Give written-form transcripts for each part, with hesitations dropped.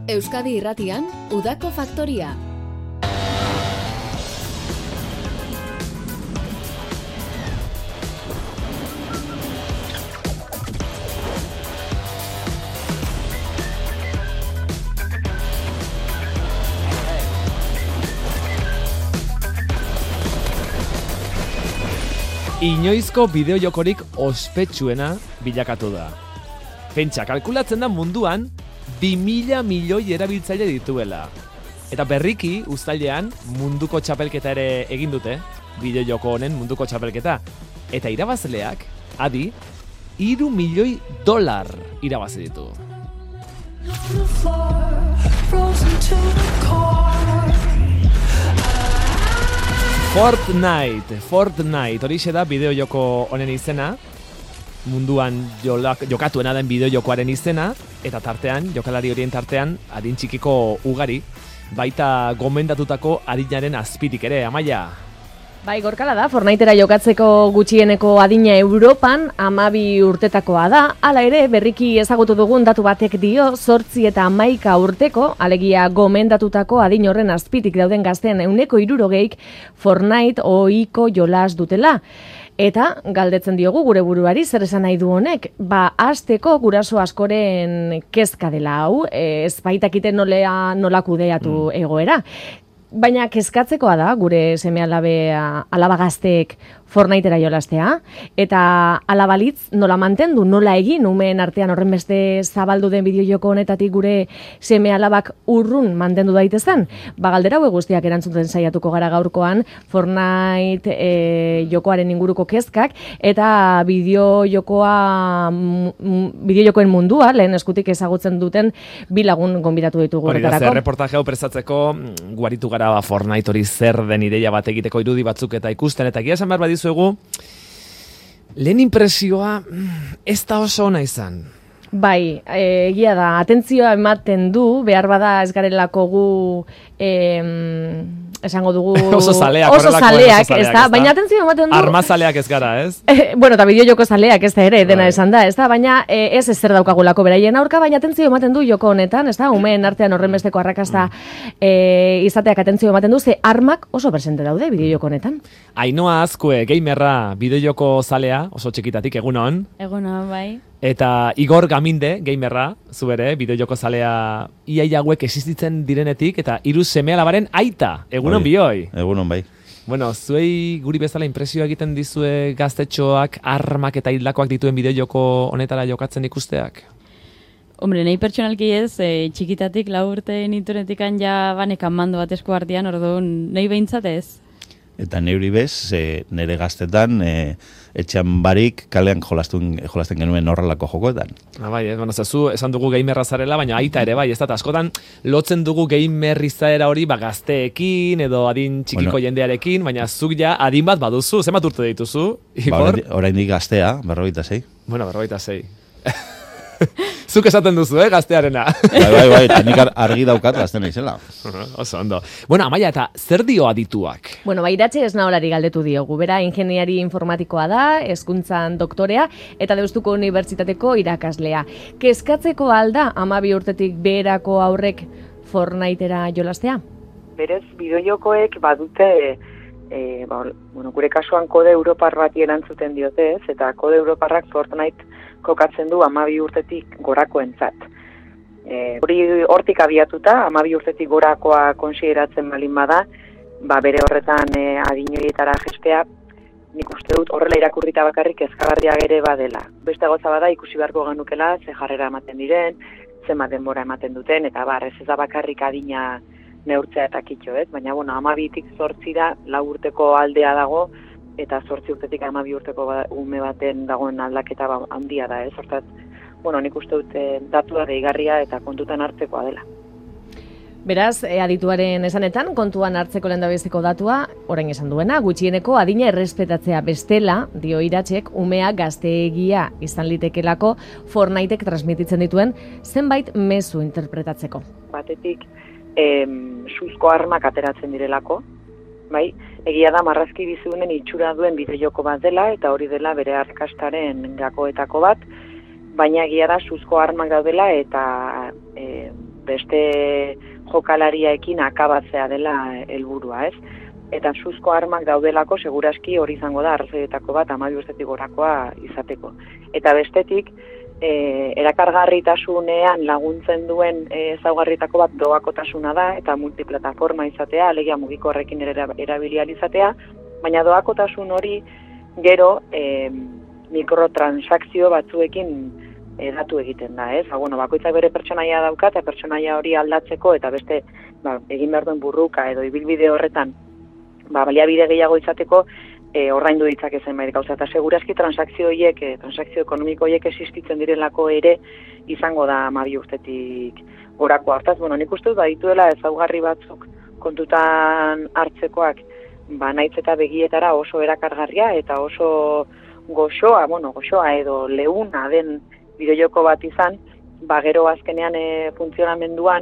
Euskadi Irratian, Udako Faktoria. Inoizko bideojokorik ospetsuena bilakatu da. Pentsa, kalkulatzen da munduan 2.000 milioi erabiltzaile dituela. Eta berriki, uztailean, munduko txapelketa ere egin dute, bideojoko honen munduko txapelketa. Eta irabazleak, adi, $3 milioi irabazi ditu. Fortnite, horixe da bideojoko honen izena, munduan jokatuena den bideojokoaren izena, eta tartean, jokalari horien tartean, adin txikiko ugari, baita gomendatutako adinaren azpitik ere, Amaia. Bai, gorkala da, Fortnitera jokatzeko gutxieneko adina Europan 12 urtetakoa da, hala ere berriki ezagutu dugun datu batek dio 8 eta 11 urteko, alegia gomendatutako adin horren azpitik dauden gazten 60%, Fortnite ohiko jolas dutela. Eta galdetzen diogu gure buruari zer esan nahi du honek, hasteko guraso askoren kezka dela hau, ez baitakite nola kudeatu egoera. Baina kezkatzekoa da gure alaba gazteek Fortnitera jolastea, eta alabalitz nola mantendu, nola egin umeen artean horren beste zabaldu den bideojoko honetatik gure seme alabak urrun mantendu daitezen. Galdera hauek guztiak erantzuten saiatuko gara gaurkoan Fortnite jokoaren inguruko kezkak, eta bideojokoen mundua lehen eskutik ezagutzen duten bi lagun gonbidatu ditugu horretarako. Hori da, reportaje hau prestatzeko guaritu gara Fortnite hori zer den ideia bat egiteko irudi batzuk eta ikusten, eta egia esan behar badizuegu, lehen impresioa ez da oso ona izan. Bai, egia da, atentzioa ematen du, behar bada ez garelako gu esango dugu oso zaleak, ez da, baina atentzioa ematen du. Armazaleak ez gara, ez? Bueno, eta bideojoko zaleak ez da ere, dena esan da, ez da, baina ez zer daukagulako beraien aurka, baina atentzioa ematen du joko honetan, ez da, umeen artean horren besteko arrakasta izateak atentzioa ematen du, ze armak oso presente daude bideojoko honetan. Ainhoa Azkue, gamerra, bideojoko zalea, oso txikitatik, egunon. Egunon, bai. Eta Igor Gaminde, gamerra, zu ere, bideojoko zalea ia hauek existitzen direnetik, eta 3 seme-alabaren aita, egunon bioi. Egunon bai. Bueno, zuei guri bezala impresioa egiten dizue gaztetxoak, armak eta hildakoak dituen bideojoko honetara jokatzen ikusteak? Hombre, nahi pertsonalki ez, txikitatik 4 urte ninturetikan ja banekan mando bat esku artean, orduan nahi behintzat ez. Eta neuri bez, nire gaztetan, etxean barik kalean jolasten genuen horrelako jokoetan. Bai, zu esan dugu gamerra zarela, baina aita ere bai, ez da, askotan lotzen dugu gamer izaera hori gazteekin edo adin txikiko jendearekin, baina zuk ja adin bat baduzu, zenbat urte dituzu, Igor? Oraindik gaztea, 46. Bueno, 46. Zuk esaten duzu, gaztearena. Bai, eta nik argi daukat gazten naizela. Oso ondo. Bueno, Amaia, eta zer dio adituak? Bueno, Iratxe Esnaolari galdetu diogu. Bera, ingeniari informatikoa da, hezkuntzan doktorea, eta Deustuko Unibertsitateko irakaslea. Kezkatzeko alda 12 urtetik beherako aurrek Fortnitera jolastea? Berez, bideojokoek badute, gure kasuan kode europar bati erantzuten diote, eta kode europarrak Fortnite kokatzen du 12 urtetik gorakoentzat. Hori hortik abiatuta, 12 urtetik gorakoa konsideratzen balin bada, bere horretan adinoietara jestea, nik uste dut horrela irakurrita bakarrik ezkagarriak ere badela. Beste gauza bada ikusi beharko genukela, ze jarrera ematen diren, zenbat denbora ematen duten, eta ez da bakarrik adina neurtzea eta kitxo, ez? Baina, 12tik 8 4 urteko aldea dago, eta 8 urtetik 12 urteko ume baten dagoen aldaketa handia da, ez? Hortaz, nik uste dut datua deigarria eta kontutan hartzekoa dela. Beraz, adituaren esanetan, kontuan hartzeko lehendabiziko datua, orain esan duena, gutxieneko adina errespetatzea bestela, dio Iratxek, umea gazteegia izan litekelako Fortnitek transmititzen dituen zenbait mezu interpretatzeko. Batetik, suzko armak ateratzen direlako, bai, egia da marrazki bizunen itxura duen bideojoko bat dela, eta hori dela bere arrakastaren gakoetako bat, baina egia da suzko armak daudela eta beste jokalariaekin akabatzea dela helburua, ez? Eta suzko armak daudelako segurazki hori izango da arrazoietako bat 12 urtetik gorakoa izateko. Eta bestetik, erakargarritasunean laguntzen duen ezaugarrietako bat doakotasuna da eta multiplataforma izatea, alegia mugikorrekin erabili ahal izatea, baina doakotasun hori gero mikrotransakzio batzuekin datu egiten da, ez? Bakoitzak bere pertsonaia dauka eta pertsonaia hori aldatzeko eta beste egin behar duen burruka edo ibilbide horretan baliabide gehiago izateko ordaindu ditzake zenbait gauza eta segurazki transakzio ekonomiko horiek existitzen direlako ere izango da 12 urtetik gorako. Hortaz, nik uste dut badituela ezaugarri batzuk kontutan hartzekoak nahiz eta begietara oso erakargarria eta oso goxoa edo leuna den bideojoko bat izan, gero azkenean funtzionamenduan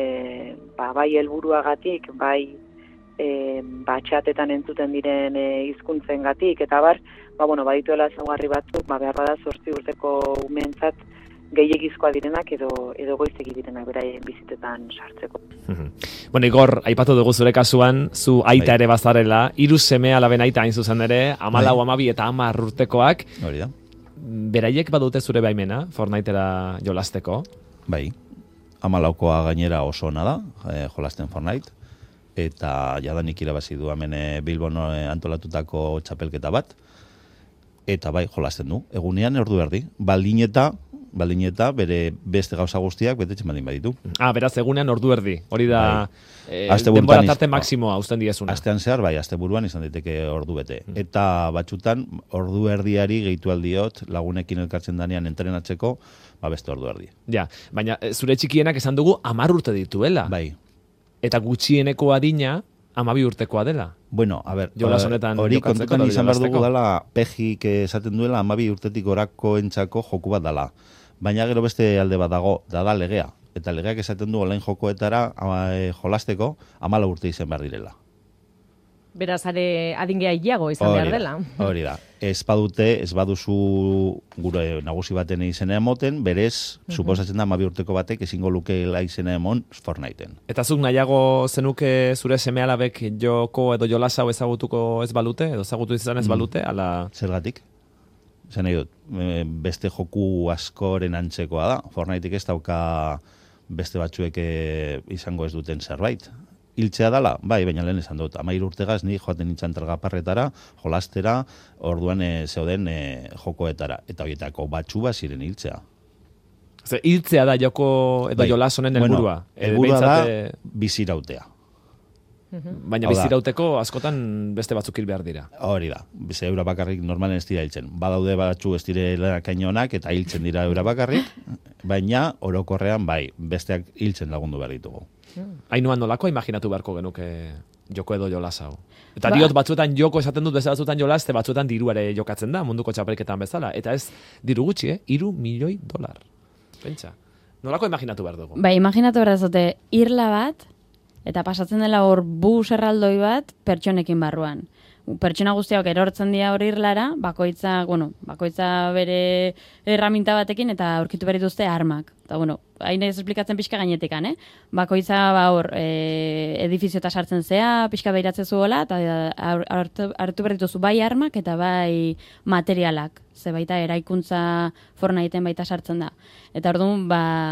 bai helburuagatik, bai txatetan entzuten diren hizkuntzengatik eta badituela ezaugarri batzuk, behar bada 8 urteko umeentzat gehiegizkoa direnak edo goizegi direnak beraien bizitetan sartzeko. Igor, aipatu dugu zure kasuan, zu aita ere bazarela, 3 seme alaben aita hain zuzen ere, 14, 12 eta 10 urtekoak. Hori da. Beraiek badute zure baimena, Fortnitera jolasteko? Bai, 14koa gainera oso ona da, jolasten Fortnite, eta jadanik irabazi du hemen Bilbon antolatutako txapelketa bat, eta bai, jolasten du. Egunean ordu erdi, baldin eta bere beste gauza guztiak betetzen baldin baditu. Beraz, egunean ordu erdi, hori da denbora tarte maksimoa uzten diezuna. Astean zehar, bai, asteburuan izan daiteke ordu bete. Eta batzutan, ordu erdiari gehitu aldiot, lagunekin elkartzen danean entrenatzeko, beste ordu erdi. Ja, baina zure txikienak esan dugu 10 urte dituela. Bai. Eta gutxieneko adina 12 urtekoa dela. Bueno, a ver, hori kontutan izan behar dugu dela, pejik esaten duela 12 urtetik gorako entzako joku bat dela. Baina gero beste alde bat dago, da legea. Eta legeak esaten du online jokoetara jolasteko 14 urte izan behar direla. Beraz, adingea hilago izan behar dela. Hori da. Ez baduzu gure nagusi baten izena emoten, berez, suposatzen da 12 urteko batek ezingo lukeela izena emon Fortniten. Eta zuk nahiago zenuke zure seme-alabek joko edo jolasau ezagutuko ez balute, edo ezagutu izan ez balute, ala... Zergatik? Zer nahi dut, beste joku askoren antzekoa da. Fortnitek ez dauka beste batzuek izango ez duten zerbait. Hiltzea dala, bai, baina lehen esan dut. 13 urtegaz ni joaten nintzen tragaparretara, jolastera, orduan zeuden jokoetara. Eta horietako batxu ziren hiltzea. Hiltzea da joko edo jolas honen helburua. Helburua da bizirautea. Baina bizirauteko askotan beste batzuk hil behar dira. Hori da, bize eura bakarrik normalen ez dira hiltzen. Badaude batzu ez direla kainonak eta hiltzen dira eura bakarrik, baina orokorrean bai, besteak hiltzen lagundu behar ditugu. Hainuan nolako imaginatu beharko genuke joko edo jolas hau. Eta diot batzuetan joko esaten dut beste batzuetan jolas, eta batzuetan diru ere jokatzen da munduko txapelketan bezala. Eta ez diru gutxi, $3 milioi. Pentsa, nolako imaginatu behar dugu? Bai, imaginatu behar dute irla bat, eta pasatzen dela hor bus erraldoi bat pertsonekin barruan. Pertsona guztiak erortzen dira hori irlara, bakoitza bere erraminta batekin eta aurkitu behar dituzte armak. Eta, hain ez esplikatzen pixka gainetekan, Bakoitza edifizio eta sartzen zea, pixka behiratzen zuela, eta hartu behar dituzu bai armak eta bai materialak. Ze baita eraikuntza Fortniten baita sartzen da. Eta orduan,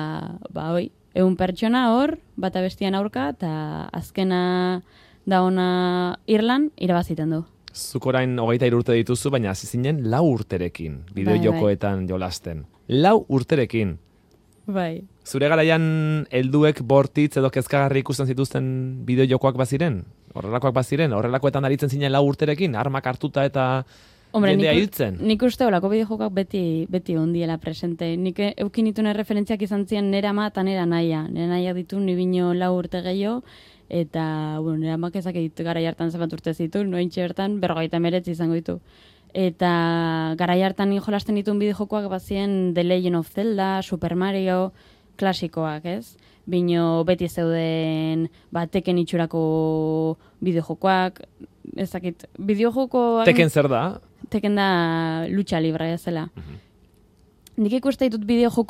100 pertsona hor, bata bestian aurka, eta azkena da ona Irlan irabaziten du. Zuk orain 23 urte dituzu, baina hasi zinen 4 urterekin bideo jokoetan jolasten. 4 urterekin. Bai. Zure garaian helduek bortitz edo kezkagarri ikusten zituzten bideo jokoak baziren? Horrelakoak baziren? Horrelakoetan aritzen zinen 4 urterekin? Armak hartuta eta jendea hiltzen? Nik uste olako bideo jokak beti ondiela presente. Nik eukin itune referentziak izan ziren nera ama eta nera naia. Nera naia ditu nibino 4 urte gehiago, eta, nera amak ezak ditu garai hartan zenbat urte zitu, nointxe bertan 59 izango ditu. Eta garai hartan jolasten dituen bideo jokoak bazien The Legend of Zelda, Super Mario, klasikoak, ez? Bino beti zeuden Teken itxurako bideo jokoak, ezakit, bideo jokoak... Teken zer da? Teken da lucha libre zela. Nik ikuste ditut bideo jokoak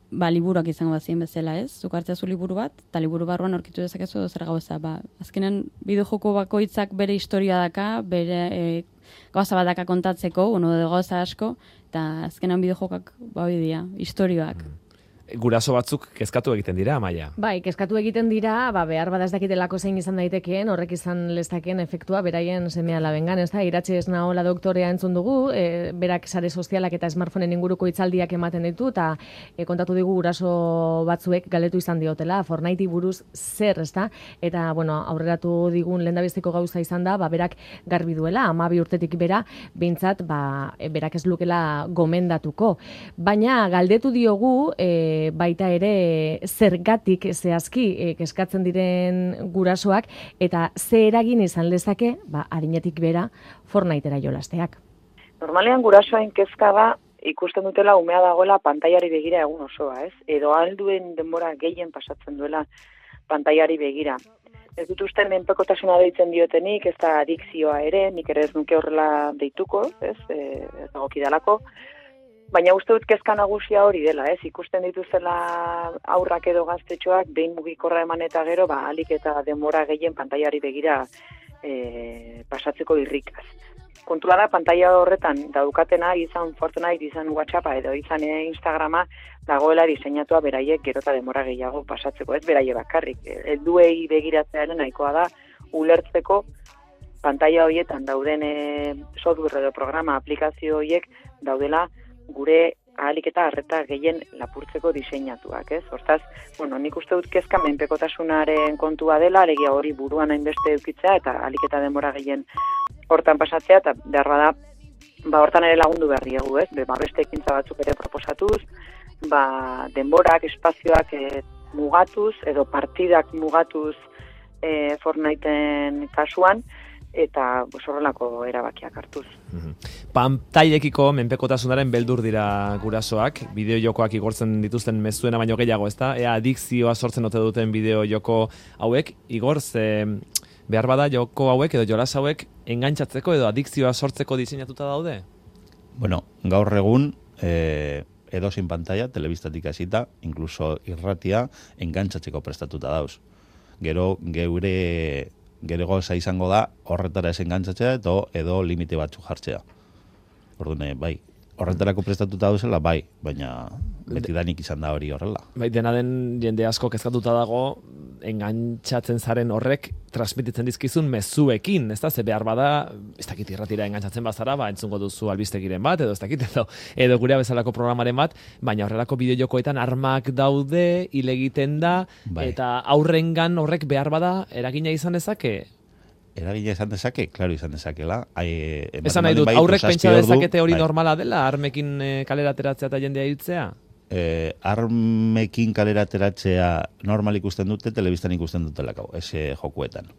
liburuak izango bazien bezala, ez? Zuk hartzeazu liburu bat, eta liburu barruan aurkitu dezakezu zer gauza. Azkenen bideojoko bakoitzak bere historia daka, bere gauza bat daka kontatzeko, gauza asko, eta azkenan bideojokak dira, historioak. Guraso batzuk kezkatu egiten dira, Amaia. Bai, kezkatu egiten dira, behar bada ez dakitelako zein izan daitekeen, horrek izan leztakeen efektua beraien seme-alabengan, ez da? Iratxe ez nahola doktorea entzun dugu, berak sare sozialak eta smartphoneen inguruko hitzaldiak ematen ditu, eta kontatu digu guraso batzuek galdetu izan diotela, Fortnite buruz zer, ez da? Eta, aurreratu digun lehendabiziko gauza izan da, berak garbi duela, 12 urtetik bera, behintzat, berak ez lukela gomendatuko. Baina, galdetu diogu, baita ere zergatik zehazki kezkatzen diren gurasoak eta ze eragin izan lezake adinetik bera Fortnitera jolasteak. Normalean gurasoen kezka da ikusten dutela umea dagoela pantailari begira egun osoa, ez? Edo alduen denbora gehien pasatzen duela pantailari begira. Ez dut uste menpekotasuna deitzen diotenik, ez da adikzioa ere, nik ere ez nuke horrela deituko, ez dagokidalako. Baina uste dut kezka nagusia hori dela, ez? Ikusten dituzela aurrak edo gaztetxoak behin mugikorra eman eta gero, alik eta denbora gehien pantailari begira pasatzeko irrikaz. Kontua da, pantaila horretan daukatena, izan Fortnite, izan WhatsAppa edo izan Instagrama, dagoela diseinatua beraiek gero eta denbora gehiago pasatzeko, ez beraie bakarrik. Helduei begiratzearen nahikoa da, ulertzeko pantaila horietan dauden software edo programa, aplikazio horiek daudela gure ahalik eta arreta gehien lapurtzeko diseinatuak, ez? Hortaz, nik uste dut kezka menpekotasunaren kontua dela, alegia hori buruan hainbeste edukitzea eta ahalik eta denbora gehien hortan pasatzea, eta behar bada, hortan ere lagundu behar diegu, ez? Beste ekintza batzuk ere proposatuz, denborak, espazioak mugatuz, edo partidak mugatuz Fortniteen kasuan, eta horrelako erabakiak hartuz. Pantailekiko menpekotasunaren beldur dira gurasoak, bideo-jokoak igortzen dituzten mezuena baino gehiago, ezta? Ea adikzioa sortzen ote duten bideo-joko hauek, igor, behar bada joko hauek edo jolas hauek engantzatzeko edo adikzioa sortzeko diseinatuta daude? Gaur egun, edozein pantaila, telebistatik hasita, inkluso irratia, engantzatzeko prestatuta dauz. Gero goza izango da horretara ez engantzatzea edo limite batzuk jartzea. Orduan, horretarako prestatuta dauzela, baina betidanik izan da hori horrela. Dena den jende asko kezkatuta dago, engantzatzen zaren horrek transmititzen dizkizun mezuekin, ez da? Ze behar bada, ez dakit irratira engantzatzen bazara, entzungo duzu albistegiren bat, edo ez dakit, edo gurea bezalako programaren bat, baina horrelako bideojokoetan armak daude, hil egiten da, eta aurrengan horrek behar bada eragina izan dezake? Eragina izan dezake, klaro izan dezakela. Esan nahi dut, aurrek pentsa dezakete hori normala dela, armekin kalera ateratzea eta jendea hiltzea? Armekin kalera ateratzea normal ikusten dute, telebistan ikusten dutelako, ez jokuetan.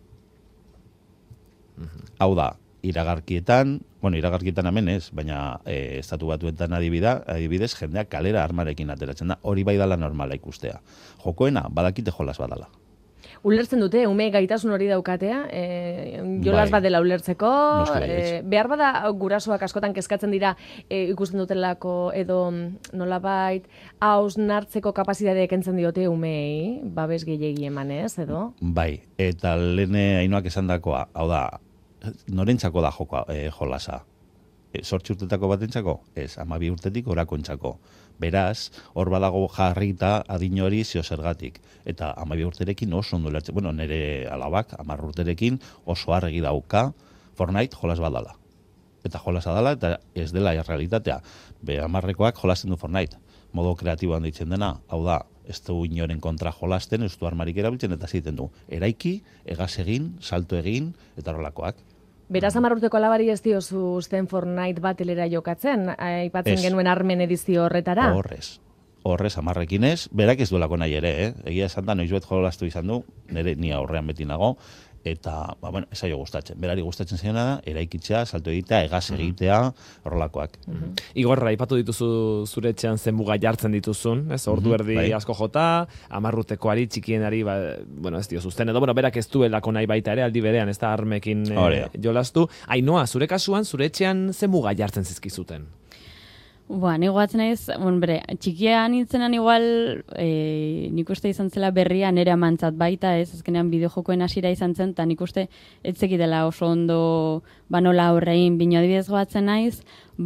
Hau da, iragarkietan hemen ez, baina estatu batuetan adibidez, jendeak kalera armarekin ateratzen da, hori bai dala normala ikustea. Jokoena, badakite jolas badala. Ulertzen dute, ume gaitasun hori daukatea, jolas bat dela ulertzeko, behar bada gurasoak askotan kezkatzen dira ikusten dutelako edo nolabait hausnartzeko kapazitatea kentzen diote umei, babes gehiegi emanez, edo? Bai, eta lehene Ainoak esandakoa, hau da, norentzako da jolasa? 8 urtetako batentzako? Ez, 12 urtetik orakontzako. Beraz, hor badago jarrita adin hori zergatik. Eta 12 urterekin oso ondo lertzen. Nire alabak 10 urterekin oso argi dauka Fortnite jolas badala. Eta jolasa dala, eta ez dela realitatea. 10rekoak jolasten du Fortnite. Modo kreatiboan ditzen dena, hau da, ez du inoren kontra jolasten, ez du armarik erabiltzen, eta ziten du. Eraiki, egaz egin, salto egin, eta horrelakoak. Beraz, 10 urteko alabari ez diozu uzten Fortnite batelera jokatzen, aipatzen genuen armen edizio horretara? Horrez, 10rekin ez, berak ez duelako nahi ere, egia esan da, noizuet jolastu izan du, nire ni aurrean beti nago, eta, ez aio gustatzen. Berari gustatzen zaiona da, eraikitzea, salto egitea, egaz egitea, horrelakoak. Igor, aipatu dituzu zure etxean zen muga jartzen dituzun, ez? Ordu erdi asko jota, 10 urtekoari, txikienari, ez dio zuzten edo, berak ez duelako nahi baita ere, aldi berean, ez da armekin jolastu. Ainoa, zure kasuan, zure etxean zen muga jartzen zizkizuten? Ni goatzen naiz, txikian nintzenan igual, nik uste izan zela berria nere amantzat baita, ez, azkenean bideojokoen hasiera izan zen, eta nik uste ez zekitela oso ondo, nola horrein, bino adibidez goatzen naiz,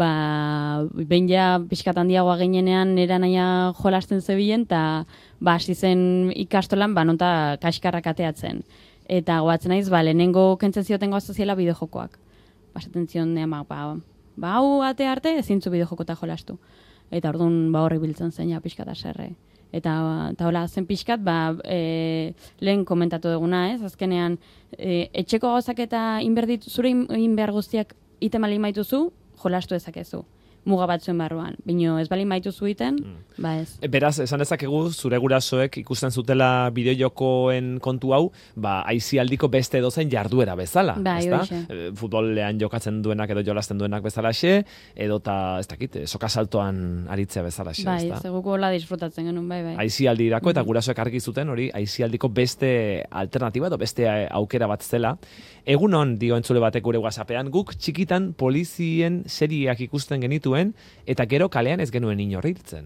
behin ja pixkat handiagoa ginenean nera naia jolasten zebilen, eta hasi zen ikastolan, nonta kaskarrak ateatzen. Eta goatzen naiz, lehenengo kentzen zioten goazta ziela bideojokoak. Basaten zion, hau ate arte ezintzu bideojokota jolastu. Eta orduan horrek biltzen zen ja pixkat aserre. Eta hola zen pixkat, lehen komentatu duguna, ez? Azkenean, etxeko gauzak eta zure inbehar guztiak iten bali maituzu, jolastu ezakezu. Muga batzuen barruan. Bino ez bali maituzu iten, ez. Beraz, esan dezakegu, zure gurasoek ikusten zutela bideojokoen kontu hau, aisialdiko beste edozein jarduera bezala. Futbolean jokatzen duenak edo jolasten duenak bezalaxe, edo ez dakit, sokasaltoan aritzea bezalaxe. Zeguko hola disfrutatzen genuen, bai. Aisialdirako eta gurasoek argi zuten hori aisialdiko beste alternatiba edo beste aukera bat zela. Egunon, dio entzule batek gure WhatsAppean, guk txikitan polizien serieak ikusten genitu eta gero kalean ez genuen inorritzen.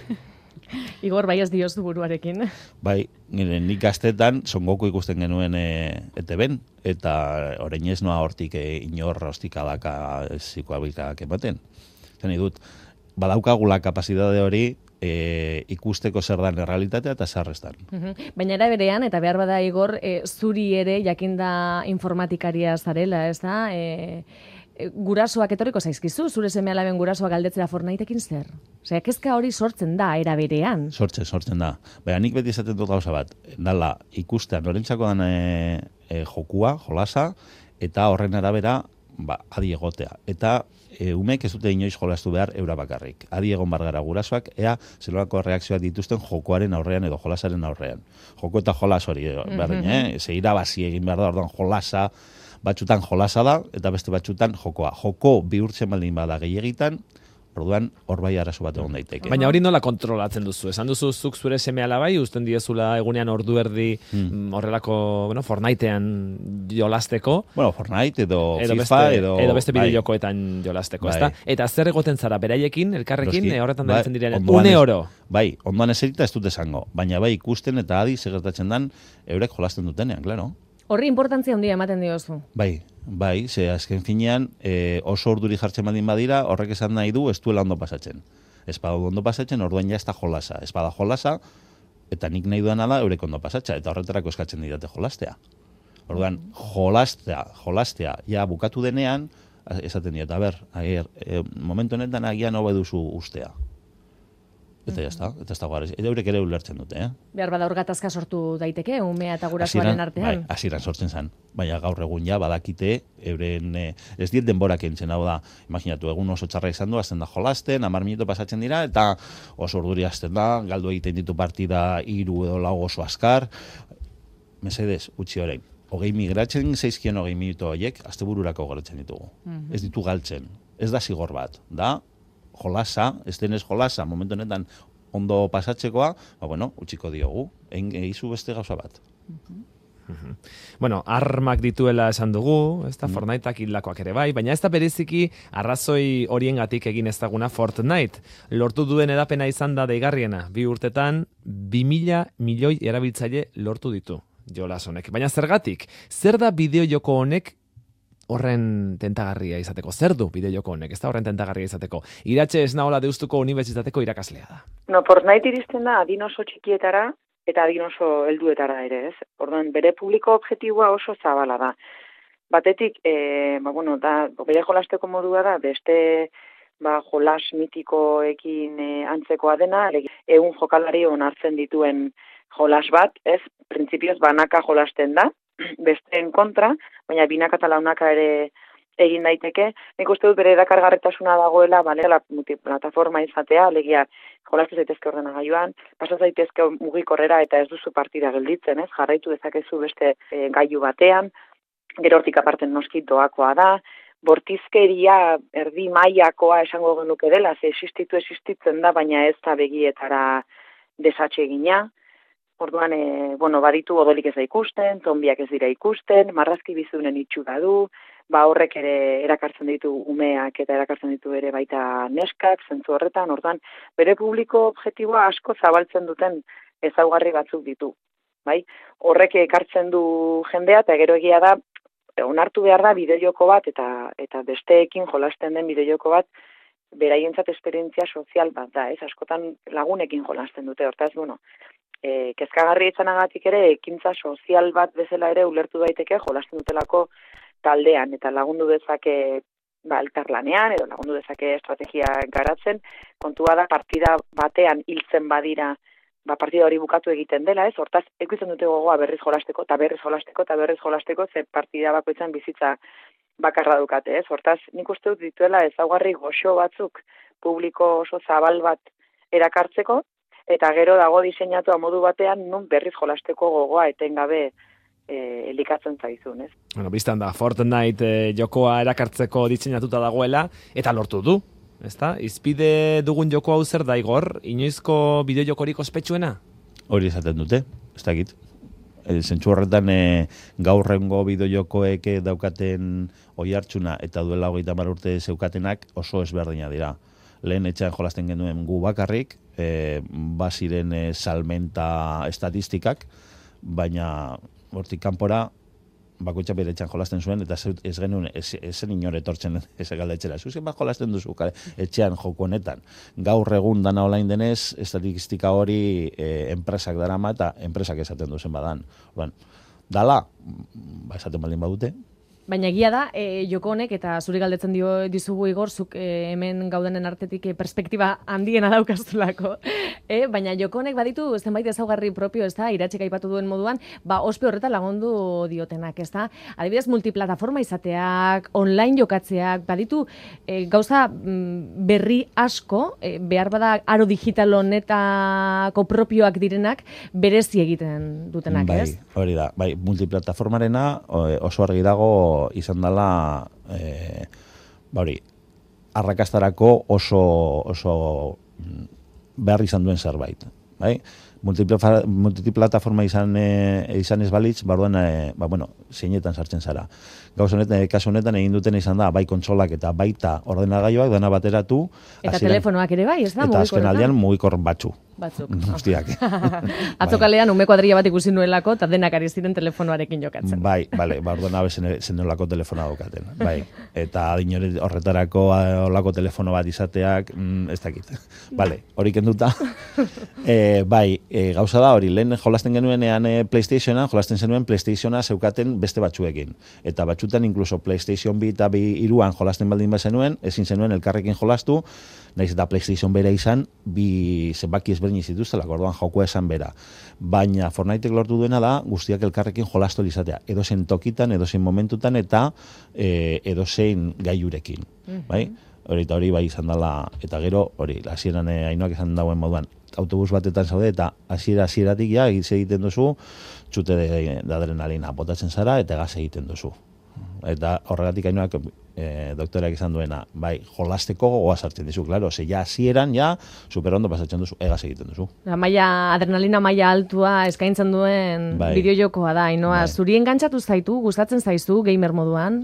Igor, bai ez diozu buruarekin. Bai, nik gaztetan Son Goku ikusten genuen ETB-en, eta orain ez noa hortik inor ostikadaka zikoabilkak ematen. Zene dut, badaukagula kapazitate hori ikusteko zer dan errealitatea eta zerrestan. Baina era berean, eta behar bada Igor, zuri ere jakinda informatikaria zarela, ez da? Gurasoak etorriko zaizkizu, zure seme-alaben gurasoak galdetzera Fortniteekin zer? Osea, kezka hori sortzen da, era berean. Sortzen da. Baina nik beti izaten dut gauza bat, dala ikustean norentzako dan jokua, jolasa, eta horren arabera, adi egotea. Eta umek ez dute inoiz jolastu behar eura bakarrik. Adi egon bargara gurasoak, ea zelorako reakzioak dituzten jokoaren aurrean edo jolasaren aurrean. Joko eta jolas hori, berdin, ze irabazi egin behar da, orduan jolasa, batxutan jolasa da, eta beste batxutan jokoa. Joko bihurtzen baldin bada gehiagitan, orduan hor bai arazo bat egon daiteke. Baina hori nola kontrolatzen duzu? Esan duzu zuk zure seme-alabai, uzten diezula egunean ordu erdi horrelako, Fortnitean jolasteko. Fortnite edo FIFA edo beste bideojokoetan jolasteko, ezta? Eta zer egoten zara, beraiekin, elkarrekin, horretan da diren une oro? Bai, ondoan eserita ez dut esango, baina bai ikusten eta adi segertatzen dan eurek jolasten dutenean, klaro. Horri importantzia handia ematen diozu. Bai, ze azken finean oso orduri jartzen baldin badira, horrek esan nahi du ez duela ondo pasatzen. Ez bada ondo pasatzen, orduan ja ez da jolasa. Ez bada jolasa, eta nik nahi duena da eurek ondo pasatza, eta horretarako eskatzen didate jolastea. Orduan, jolastea, ja bukatu denean, esaten dira, eta momentu honetan agian hobe duzu ustea. Eta jazta, eta ez dago gara. Eta eurek ere ulertzen dute, Behar bada hor gatazka sortu daiteke, umea eta gurasoaren artean. Bai, hasieran sortzen zen. Baina gaur egun ja badakite, euren, ez diet denborak entzen, hau da, imaginatu, egun oso txarra izan du, azten da jolasten, 10 minuto pasatzen dira, eta oso orduri azten da, galdu egiten ditu partida 3 edo 4 oso askar. Mesedez, utzi orain. 20 migratzen zeizkien 20 minuto horiek, astebururako garatzen ditugu. Ez ditu galtzen. Ez da zigor bat. Da, jolasa, ez denez jolasa, momentu honetan ondo pasatzekoa, utziko diogu. Egizu beste gauza bat. Armak dituela esan dugu, ez da Fortniteak hildakoak ere bai, baina ez da bereziki arrazoi horiengatik egin ezaguna Fortnite. Lortu duen edapena izan da deigarriena, 2 urtetan 2.000 milioi erabiltzaile lortu ditu jolas honek. Baina zergatik, zer da bideojoko honek horren tentagarria izateko? Zer du bideojoko honek? Ez da horren tentagarria izateko. Iratxe Esnaola Deustuko Unibertsitateko irakaslea da. Fortnite iristen da adin oso txikietara eta adin oso helduetara ere, ez? Orduan, bere publiko objektiboa oso zabala da. Batetik, bere jolasteko modua da, beste jolas mitikoekin antzekoa dena, 100 jokalari onartzen dituen jolas bat, ez? Printzipioz banaka jolasten da, besteen kontra, baina binaka eta launaka ere egin daiteke. Nik uste dut bere erakargarretasuna dagoela, multiplataforma izatea, alegia jolastu zaitezke ordenagailuan, pasa zaitezke mugikorrera eta ez duzu partida gelditzen, ez? Jarraitu dezakezu beste gailu batean, gero hortik aparten noski doakoa da, bortizkeria erdi mailakoa esango genuke dela, ze existitzen da, baina ez da begietara desatsegina. Orduan, baditu odolik ez da ikusten, zombiak ez dira ikusten, marrazki bizunen itxura du, horrek ere erakartzen ditu umeak eta erakartzen ditu ere baita neskak, zentzu horretan, orduan, bere publiko objektiboa asko zabaltzen duten ezaugarri batzuk ditu. Bai? Horrek ekartzen du jendea, eta gero egia da, onartu behar da bideojoko bat, eta besteekin jolasten den bideojoko bat, beraientzat esperientzia sozial bat da, ez? Askotan lagunekin jolasten dute, hortaz, kezkagarri izanagatik ere, ekintza sozial bat bezala ere ulertu daiteke jolasten dutelako taldean, eta lagundu dezake elkarlanean, edo lagundu dezake estrategia garatzen, kontua da partida batean hiltzen badira, partida hori bukatu egiten dela, ez? Hortaz, ekuitzen dute gogoa berriz jolasteko, eta berriz jolasteko, ze partida bakoitzan bizitza bakarra dukate, ez? Hortaz, nik uste dut dituela ezaugarri goxo batzuk publiko oso zabal bat erakartzeko, eta gero dago diseinatua modu batean nun berriz jolasteko gogoa etengabe elikatzen zaizun, ez? Bueno, biztan da, Fortnite jokoa erakartzeko diseinatuta dagoela, eta lortu du, ezta? Izpide dugun joko hau zer da, Igor? Inoizko bideojokorik ospetsuena? Hori esaten dute, ez dakit. Zentzu horretan gaurrengo bideojokoek daukaten oihartzuna eta duela 30 urte zeukatenak oso ezberdina dira. Lehen etxean jolasten genuen gu bakarrik, baziren salmenta estatistikak, baina hortik kanpora bakoitza bere etxean jolasten zuen, eta ez genuen, zen inore etortzen ez galdetxera. Zuzen bat jolasten duzu etxean joko honetan. Gaur egun dana online denez, estatistika hori enpresak darama eta enpresak esaten duzen badan. Dala, esaten baldin badute. Baina egia da, joko honek, eta zuri galdetzen dizugu Igor, zuk hemen gaudenen artetik perspektiba handiena daukazulako. Baina joko honek baditu zenbait ezaugarri propio, ez da, Iratxek aipatu duen moduan, ospe horretan lagundu diotenak, ez da. Adibidez, multiplataforma izateak, online jokatzeak, baditu gauza berri asko, behar bada aro digital honetako propioak direnak, berezi egiten dutenak, ez? Bai, hori da, multiplataformarena oso argi dago izan dela arrakastarako oso behar izan duen zerbait. Bai? Multiplataforma izan ez balitz, zeinetan sartzen zara. Kasu honetan egin duten izan da, bai kontsolak eta baita ordenagailuak dana bateratu. Eta telefonoak ere bai, ez da? Eta azken aldean mugikor batzuk. Guztiak. Atzokalean ume kuadrilla bat ikusi nuelako, eta denak ari ziren telefonoarekin jokatzen. Bai, orduan abe zenolako telefonoa daukaten. Bai, eta adinore horretarako olako telefono bat izateak, ez dakit. Bale, hori kenduta. Gauza da hori, lehen jolasten genuenean PlayStationa, jolasten zenuen PlayStationa zeukaten beste batzuekin. Eta batzutan inkluso PlayStation 2 eta 3an jolasten baldin bazenuen, ezin zenuen elkarrekin jolastu, naiz eta PlayStation bera izan, bi zenbaki ezberdin zituztelako, orduan jokoa esan bera. Baina Fortniteek lortu duena da, guztiak elkarrekin jolastu izatea. Edozein tokitan, edozein momentutan, eta edozein gaiurekin. Bai? Hori bai izan dela, eta gero, hori, hasieran Ainoak izan dauen moduan, autobus batetan zaude, eta hasieratik ja, egiten duzu, txute de adrenalina botatzen zara, eta gaz egiten duzu. Eta horregatik Ainoak doktoreak izan duena, bai, jolasteko gogoa sartzen dizu, klaro, ja hasieran, superondo pasatzen duzu, egaz egiten duzu. Adrenalina maila altua eskaintzen duen bideojokoa da, Ainoa, zuri engantzatu zaitu, gustatzen zaizu, gamer moduan?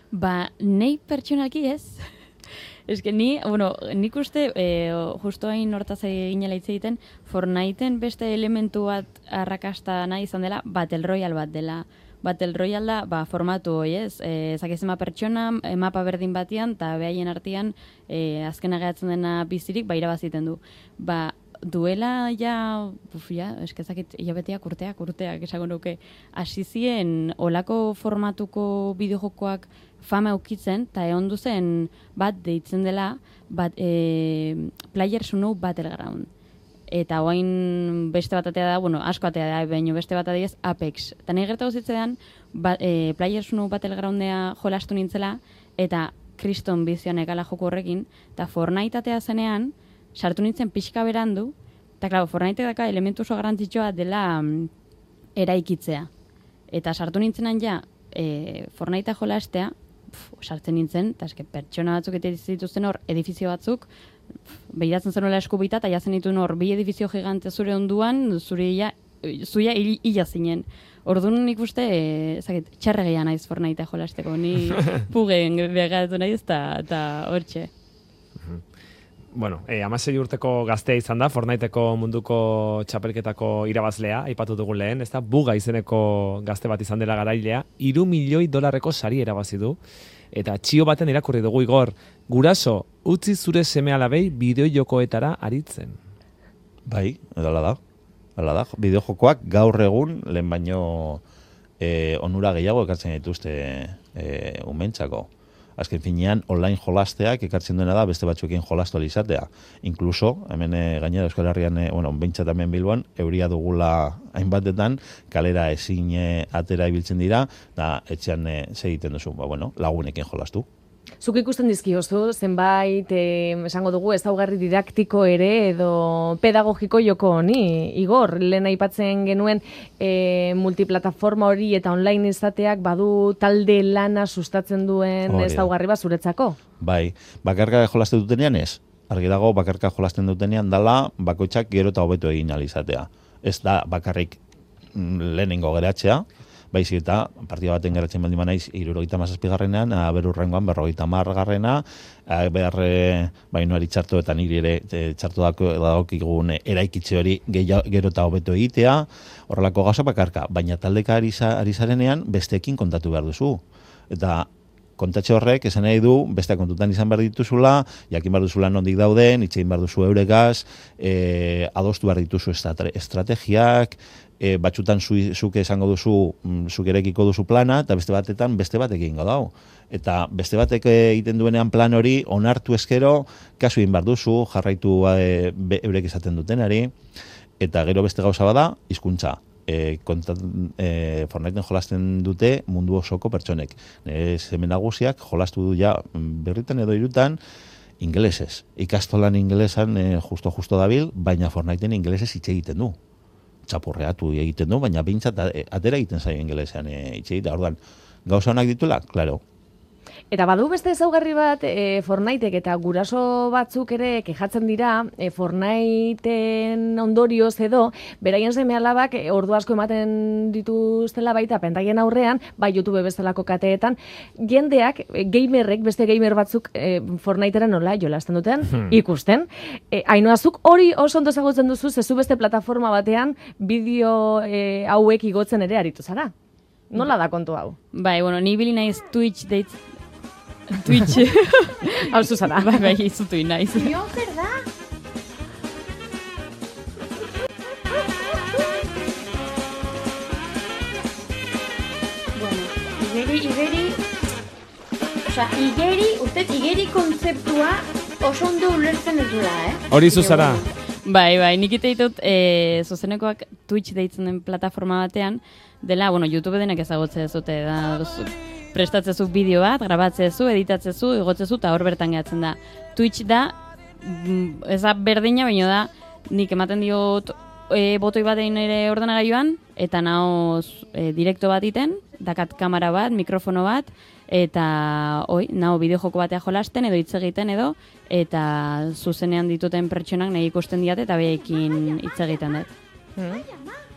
Nei pertsonalki ez. Ez que nik uste, justo hain hortaz ginela hitz egiten, Fortniteen beste elementu bat arrakasta nahi izan dela, Battle Royale bat dela. Battle Royale da, formatu hoi ez, zakizema pertsona, mapa berdin batian, eta behaien artean, azkena gehatzen dena bizirik, irabaziten du. Duela eskezakit hilabeteak urteak esango nuke, hasi zien olako formatuko bideojokoak fama eukitzen, eta egon duzen bat deitzen dela PlayerUnknown's Battleground. Eta oain beste bat atea da, asko atea da, baina beste bat adiez Apex. Eta nahi gertago zitzean, PlayerUnknown's Battlegroundea jolastu nintzela, eta kriston bizioan egala joko horrekin, eta Fortnite atea zenean, sartu nintzen pixka berandu, eta klaro, Fortnite daka elementu oso garrantzitsua dela eraikitzea. Eta sartu nintzenan Fortnite jolastea, sartzen nintzen, eta eske pertsona batzuk eta dituzten hor edifizio batzuk, behiratzen zenuela eskubita, eta jazen dituen hor bi edifizio gigante zure onduan, zure zuia hila zinen. Orduan nik uste, txarregia naiz Fortnitea jolasteko, ni pugen begatu naiz eta hortxe. Bueno, 16 urteko gaztea izan da, Fortniteko munduko txapelketako irabazlea, aipatu dugun lehen, ez da, Buga izeneko gazte bat izan dela garailea, $3 milioi sari irabazi du, eta txio baten irakurri dugu Igor, guraso, utzi zure seme-alabei bideojokoetara aritzen. Bai, hala da. Bideojokoak gaur egun lehen baino onura gehiago ekartzen dituzte umentzako. Azken finean, online jolasteak ekartzen duena da beste batzuekin jolastu izatea. Inkluso, hemen gainera Euskal Herrian, behintzat hemen Bilboan, euria dugula hainbatetan, kalera ezin atera ibiltzen dira, da etxean segiten duzu, lagunekin jolastu. Zuk ikusten dizkiozu, zenbait, esango dugu, ezaugarri didaktiko ere edo pedagogiko joko honi. Igor, lehen aipatzen genuen multiplataforma hori eta online izateak badu talde lana sustatzen duen ezaugarri bat zuretzako? Bai, bakarka jolasten dutenean ez. Argi dago, bakarka jolasten dutenean dala bakoitzak gero eta hobeto egin alizatea. Ez da bakarrik lehenengo geratzea, baizik eta partida baten geratzen baldin banaiz 77garrenean, berurrengoan 50garrena, bainoari txarto eta niri ere txarto dagokigun eraikitze hori gero eta hobeto egitea, horrelako gauza bakarka, baina taldeka ari zarenean besteekin kontatu behar duzu. Eta kontatxe horrek esan nahi du, beste kontutan izan behar dituzula, jakin behar duzula nondik dauden, itxein behar duzu euregaz, adostu behar dituzu estrategiak, batxutan zuke esango duzu, zuk erekiko duzu plana, eta beste batetan beste batek egingo dau. Eta beste batek egiten duenean plan hori, onartu eskero, kasu egin behar duzu, jarraitu eurek esaten dutenari, eta gero beste gauza bada, hizkuntza. Fortniten jolasten dute mundu osoko pertsonek. Hemen nagusiak jolastu du ja berritan edo hirutan ingelesez. Ikastolan ingelesan justo dabil, baina Fortniten ingelesez hitz egiten du. Txapurreatu egiten du, baina behintzat atera egiten zaio ingelesean hitz egiten. Orduan, gauza honak dituela, klaro. Eta badu beste ezaugarri bat Fortnitek eta guraso batzuk ere kejatzen dira Fortniten ondorioz edo beraien seme-alabak ordu asko ematen dituztela baita pentaien aurrean, bai YouTube bezalako kateetan, jendeak, gamerrek, beste gamer batzuk Fortnitera nola jolasten duten ikusten. Ainhoa, zuk hori oso ondo ezagutzen duzu, zezu beste plataforma batean bideo hauek igotzen ere aritu zara. Nola da kontu hau? Bai, ni bili naiz Twitch. Hau zuzara. Bai, izutu naiz. Jo, berda? Igeri kontzeptua oso ondo ulertzen ez dula, Hori zuzara. Bai, nik ite ditut zuzenekoak Twitch deitzen den plataforma batean, dela, YouTube denek ezagutze dute, da, prestatzezu bideo bat, grabatzezu, editatzezu, igotzezu, eta hor bertan gehatzen da. Twitch da, ez da berdina, baina da, nik ematen diot botoi bat egin ere ordenagailuan, eta nahoz direkto bat iten, dakat kamera bat, mikrofono bat, eta naho bideojoko batea jolasten, edo hitz egiten edo, eta zuzenean dituten pertsonak nahi ikusten diate, eta behekin hitz egiten dut.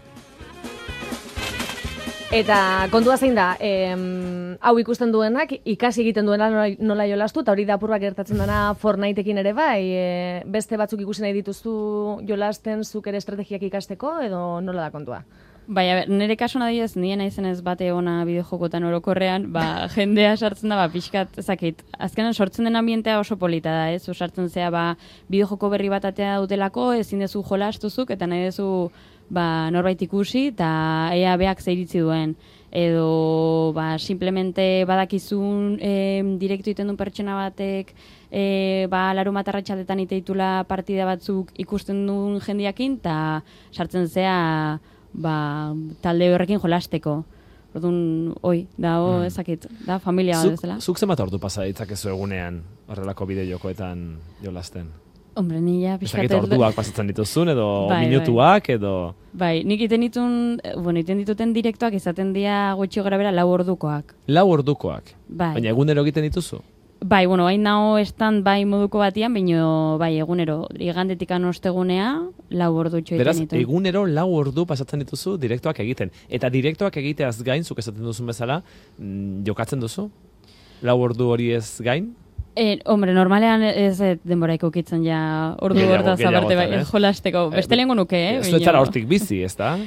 Eta kontua zein da, hau ikusten duenak, ikasi egiten duena nola jolastu, eta hori da apur bat gertatzen dena Fortniteekin ere bai, beste batzuk ikusi nahi dituzu jolasten zuk ere estrategiak ikasteko, edo nola da kontua? Bai, nire kasuan adibidez, nien naizenez bate ona bideojokotan orokorrean, jendea sartzen da, pixkat, ezakit, azkenan sortzen den ambientea oso polita da, ez? Sartzen zea, bideojoko berri bat atea dutelako, ezin dezu jolastuzuk, eta nahi dezu norbait ikusi, eta ea beak zeiritzi duen. Edo, simplemente badakizun direktu iten duen pertsona batek, larunbat arratsaldetan iteitula partida batzuk ikusten duen jendiakin, eta sartzen zea, talde horrekin jolasteko. Orduan, ezakit, da familia bat bezala. Zuk zenbat ordu pasa ditzakezu egunean horrelako bideojokoetan jolasten? Hombre, nila pixkat... Ez dakit orduak pasatzen dituzun, edo minutuak, edo... Bai, nik iten dituten direktoak izaten dira gutxi gara bera 4 ordukoak. 4 ordukoak? Bai. Baina egunero egiten dituzu? Bai, bueno, hain nago stand bai moduko batian, baina bai egunero, igandetik ostegunea, 4 ordu egiten Beraz, ditu. egunero 4 ordu pasatzen dituzu direktoak egiten. Eta direktoak egiteaz gain, zuk esaten duzun bezala, jokatzen duzu? 4 ordu hori ez gain? Hombre, normalean ez denboraiko ukitzen ja ordu hortaz aparte bai, jolasteko. Beste lehenko nuke, Zuetzara hortik bizi, ez da?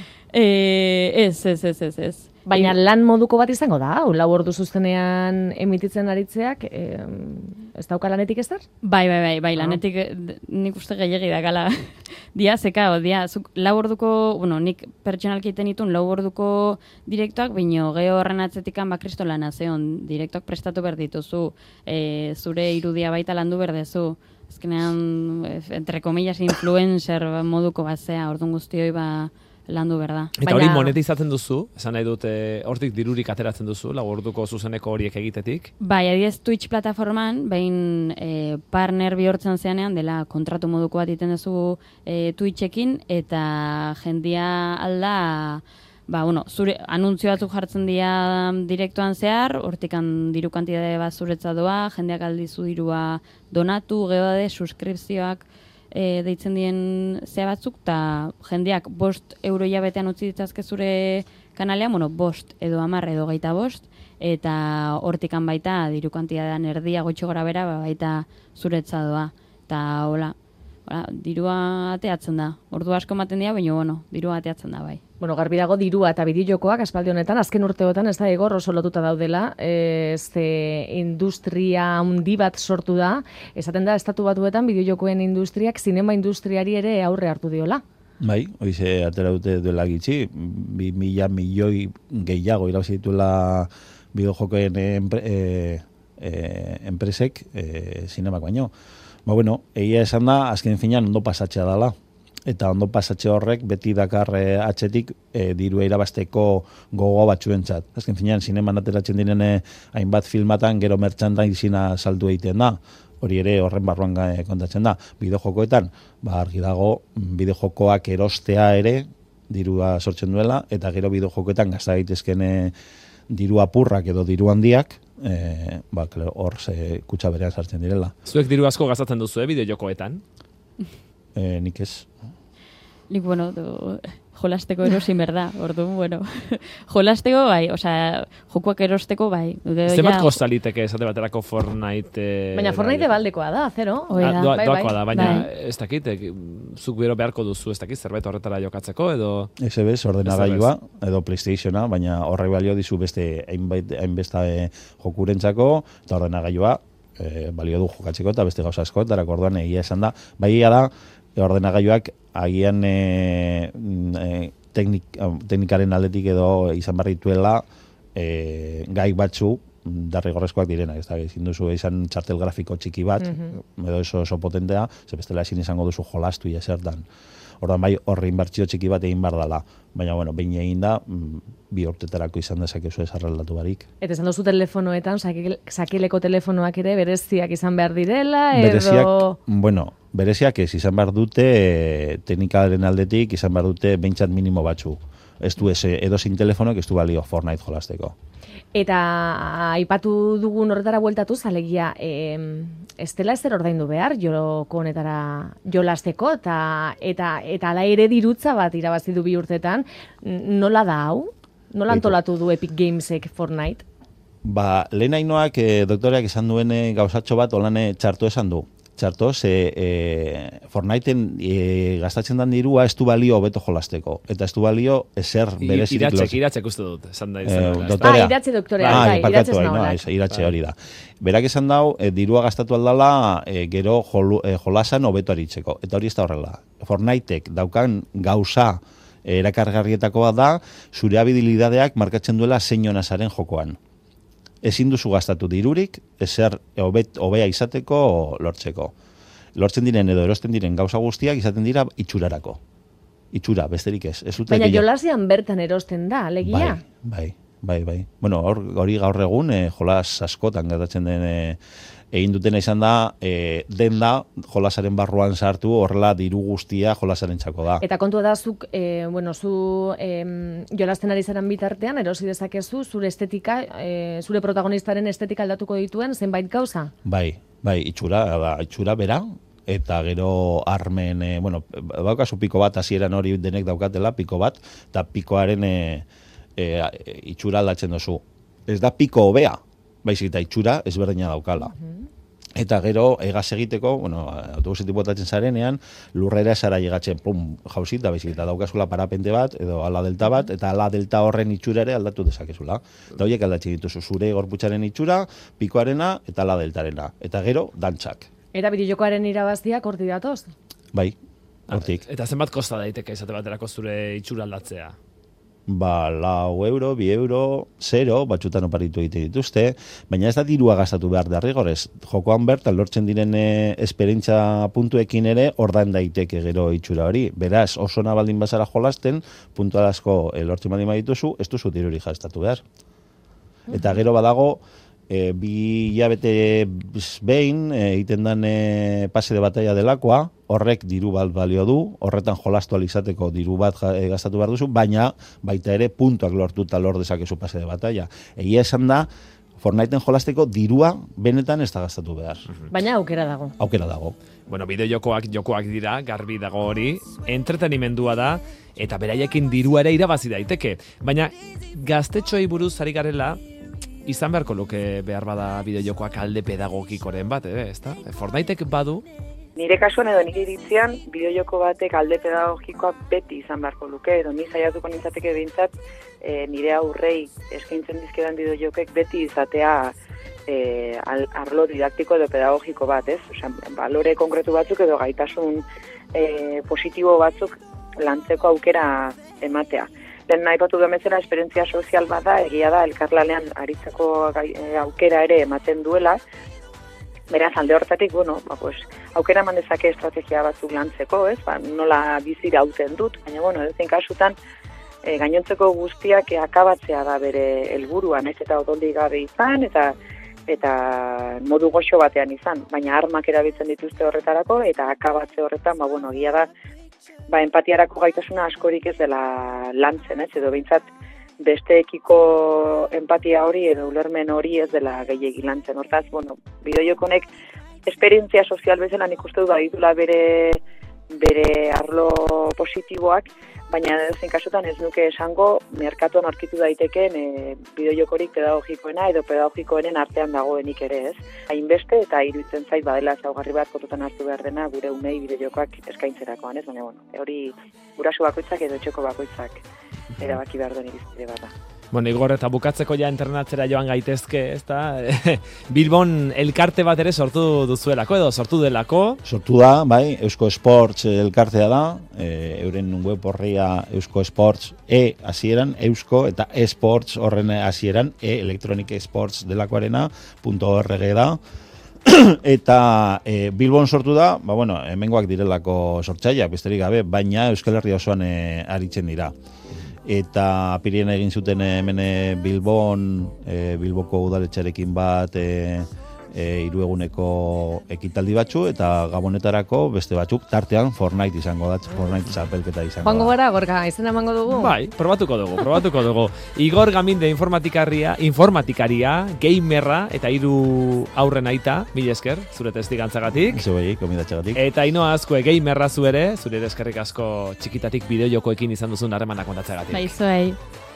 Ez. Baina lan moduko bat izango da, 4 ordu zuztenean emititzen aritzeak, ez dauka lanetik ez dar? Bai, lanetik nik uste gehiagi da gala. Dia, zuk 4 orduko, bueno, nik pertsonalki egiten ditun 4 orduko direktoak, baino geho horren atzetikan bakristo lana zeon, direktoak prestatu behar dituzu, zure irudia baita landu berdezu. Azkenean, entre comillas, influencer moduko batzea, orduan guztioi landu berda. Eta hori monetizatzen duzu, esan nahi dut, hortik dirurik ateratzen duzu, 4 orduko zuzeneko horiek egitetik. Bai, adiez Twitch plataforman, behin partner bihurtzen zeanean, dela kontratu moduko bat egiten duzu Twitchekin, eta jendia alda, zure anuntzio batzuk jartzen dira direktuan zehar, hortikan diru kantitate bat zuretza doa, jendeak aldizu dirua donatu, geode, suskripzioak, deitzen dien zea batzuk, eta jendeak 5 euro jabetean utzi ditzazke zure kanalean, 5 edo 10 edo 25, eta hortikan baita diru kantitatean erdia gutxi gora bera baita zuretza doa. Eta hola, dirua ateatzen da. Ordu asko ematen dira, baina dirua ateatzen da bai. Bueno, garbi dago dirua eta bideojokoak aspaldi honetan, azken urteotan ez da egor oso lotuta daudela, industria handi bat sortu da, esaten da Estatu Batuetan bideojokoen industriak zinema industriari ere aurre hartu diola. Bai, hoize atera dute duela gitxi, 2.000 milioi gehiago irabazi dituela bideojokoen enpresek zinemak baino. Egia esan da, azken finean ondo pasatzea dela. Eta ondo pasatxe horrek beti dakar atxetik dirua irabasteko gogo batzuentzat. Azken finean, zineman ateratzen direne hainbat filmatan gero merchandising-a saldu egiten da. Hori ere horren barruan kontatzen da. Bideojokoetan, argi dago, bideojokoak erostea ere dirua sortzen duela, eta gero bideojokoetan gazta daitezken diru apurrak edo diru handiak, hor kutsa berean sartzen direla. Zuek diru asko gastatzen duzu, bideojokoetan? Nik ez. Nik, jolasteko erosin berda, orduan, jolasteko bai, jokoak erosteko bai. Zemat kostaliteke esate baterako Fortnite... Baina Fortnite baldekoa da, zero? Doakoa da, baina ez dakit, zuk bero beharko duzu, ez dakit, zerbait horretara jokatzeko, edo... SBS, ordenagailua, edo PlayStationa, baina horre balio dizu beste hainbesta jokurentzako, eta ordenagailua balio du jokatzeko, eta beste gauza asko, eta orduan egia esan da, bai da, ordenagailuak agian teknikaren aldetik edo izan barrituela gai batzu derrigorrezkoak direna, ez da, ezin duzu izan txartel grafiko txiki bat, edo oso potentea, ze bestela ezin izango duzu jolastu zertan. Orduan bai horri inbertsio txiki bat egin behar dela, baina behin egin da, 2 urtetarako izan dezakezu ez arreglatu barik. Eta esan duzu telefonoetan, sakileko telefonoak ere bereziak izan behar direla, edo... Bereziak ez, izan behar dute teknikaren aldetik, izan behar dute behintzat minimo batzu. Ez du edo zin telefonoek ez du balio Fortnite jolasteko. Eta aipatu dugun horretara bueltatu, alegia, ez dela ezer ordaindu behar joko honetara jolasteko, eta ala ere dirutza bat irabazi du 2 urtetan, nola da hau? Nola antolatu du Epic Gamesek Fortnite? Lehen hainoak doktoreak esan duen gauzatxo bat, olane txartu esan du. Txarto, Fortniten gastatzen den dirua ez du balio hobeto jolasteko. Eta ez du balio ezer berezik los. Iratzek uste dut, esan da izan. Iratze doktorea, iratze iratze hori da. Berak esan dau, dirua gastatu aldala gero jolasan hobeto aritzeko. Eta hori ez da horrela. Fortnitek daukan gauza erakargarrietakoa da, zure habilidadeak markatzen duela zein ona zaren jokoan. Ezin duzu gastatu dirurik, ezer hobea izateko lortzeko. Lortzen diren edo erosten diren gauza guztiak izaten dira itxurarako. Itxura, besterik ez. Baina jolasian bertan erosten da, alegia? Bai. bai. Bueno, hori gaur egun jolas askotan gertatzen den egin dutena izan da, denda jolasaren barruan sartu, horrela diru guztia jolasaren txako da. Eta kontua da, zu jolasten ari zaren bitartean, erosi dezakezu, zure estetika, zure protagonistaren estetika aldatuko dituen zenbait gauza? Bai, itxura bera, eta gero armen, daukazu piko bat, hasieran hori denek daukatela, piko bat, eta pikoaren itxura aldatzen duzu. Ez da piko hobea, baizik eta itxura ezberdina daukala. Eta gero, egaz egiteko, autobusetik botatzen zarenean, lurrera esara llegatzen, jauzit, da baizik eta daukazula parapente bat, edo ala delta bat, eta ala delta horren itxura ere aldatu dezakezula. Eta horiek aldatzen dituzu zure gorputzaren itxura, pikoarena, eta ala deltarena. Eta gero, dantzak. Eta bideojokoaren irabaztiak hortik datoz? Bai, hortik. Eta zenbat kosta daiteke esate baterako zure itxura aldatzea? 4 euro, 2 euro, 0, batzutan oparitu egiten dituzte, baina ez da dirua gastatu behar derrigorez. Jokoan bertan lortzen diren esperientza puntuekin ere ordain daiteke gero itxura hori. Beraz, oso nabaldin bazara jolasten, puntua asko lortzen baldin badituzu, ez duzu diruri gastatu behar. Eta gero badago, 2 hilabete behin, egiten den pase de batalla delakoa, horrek diru bat balio du, horretan jolastu alizateko diru bat gastatu behar duzu, baina baita ere puntuak lortuta lor dezakezu pase de batalla. Egia esan da, Fortniten jolasteko dirua benetan ez da gastatu behar. Baina aukera dago. Aukera dago. Bueno, jokoak dira, garbi dago hori, entretenimendua da, eta beraiekin dirua ere irabazi daiteke. Baina gaztetxoei buruz ari garela, izan beharko luke behar bada bideojokoak alde pedagogikoren bat, ezta? Fortnitek badu? Nire kasuan edo nire iritzian, bideojoko batek alde pedagogikoa beti izan beharko luke, edo ni saiatuko nintzateke behintzat, nire aurrei eskaintzen dizkedan bideojokek beti izatea arlo didaktiko edo pedagogiko bat, ez? Osea, balore konkretu batzuk edo gaitasun positibo batzuk lantzeko aukera ematea. Lehen nahi batu demezela, esperientzia sozial bat da, egia da, elkarlanean aritzeko aukera ere ematen duela. Beraz, alde hortatik, aukera eman dezake estrategia batzuk lantzeko, ez? Nola bizira hauten dut, baina, edozein kasutan, gainontzeko guztiak akabatzea da bere helburuan, ez? Eta odoldi gabe izan, eta modu goxo batean izan, baina armak erabiltzen dituzte horretarako, eta akabatze horretan, egia da, empatiarako gaitasuna askorik ez dela lantzen, ez? Edo behintzat besteekiko empatia hori edo ulermen hori ez dela gehiegi lantzen. Hortaz, bideojokonek esperientzia sozial bezala nik uste du baditula bere arlo positiboak, baina zein kasutan ez nuke esango merkatuan aurkitu daitekeen bideojokorik pedagogikoena edo pedagogikoenen artean dagoenik ere, ez? Hainbeste eta iruditzen zait badela ezaugarri bat kontutan hartu behar dena gure umei bideojokoak eskaintzerakoan, ez? Baina, hori guraso bakoitzak edo etxeko bakoitzak erabaki behar duen irizpide bat da. Igor, eta bukatzeko ja internatzera joan gaitezke, ezta? Bilbon elkarte bat ere sortu duzuelako edo sortu delako? Sortu da, bai, Eusko Sports elkartea da, euren web horria Eusko Sports hasieran, Eusko eta Esports horren hasieran, Electronic Sports delakoarena.org da. Eta Bilbon sortu da, hemengoak direlako sortzaileak besterik gabe, baina Euskal Herria osoan aritzen dira. Eta apiriena egin zuten hemen Bilboko udaletxarekin bat 3 eguneko ekitaldi batzu, eta gabonetarako beste batzuk, tartean Fortnite izango da, Fortnite txapelketa izango da. Joango gara, Gorka, izena emango dugu? Bai, probatuko dugu. Igor Gaminde informatikaria, gamerra, eta 3 aurren aita, mila esker, zure testigantzagatik. Zubei, komidatxagatik. Eta Ainhoa Azkue gamerra zu ere, zure eskerrik asko txikitatik bideojokoekin izan duzun harremanak kontatzagatik. Bai, zuei.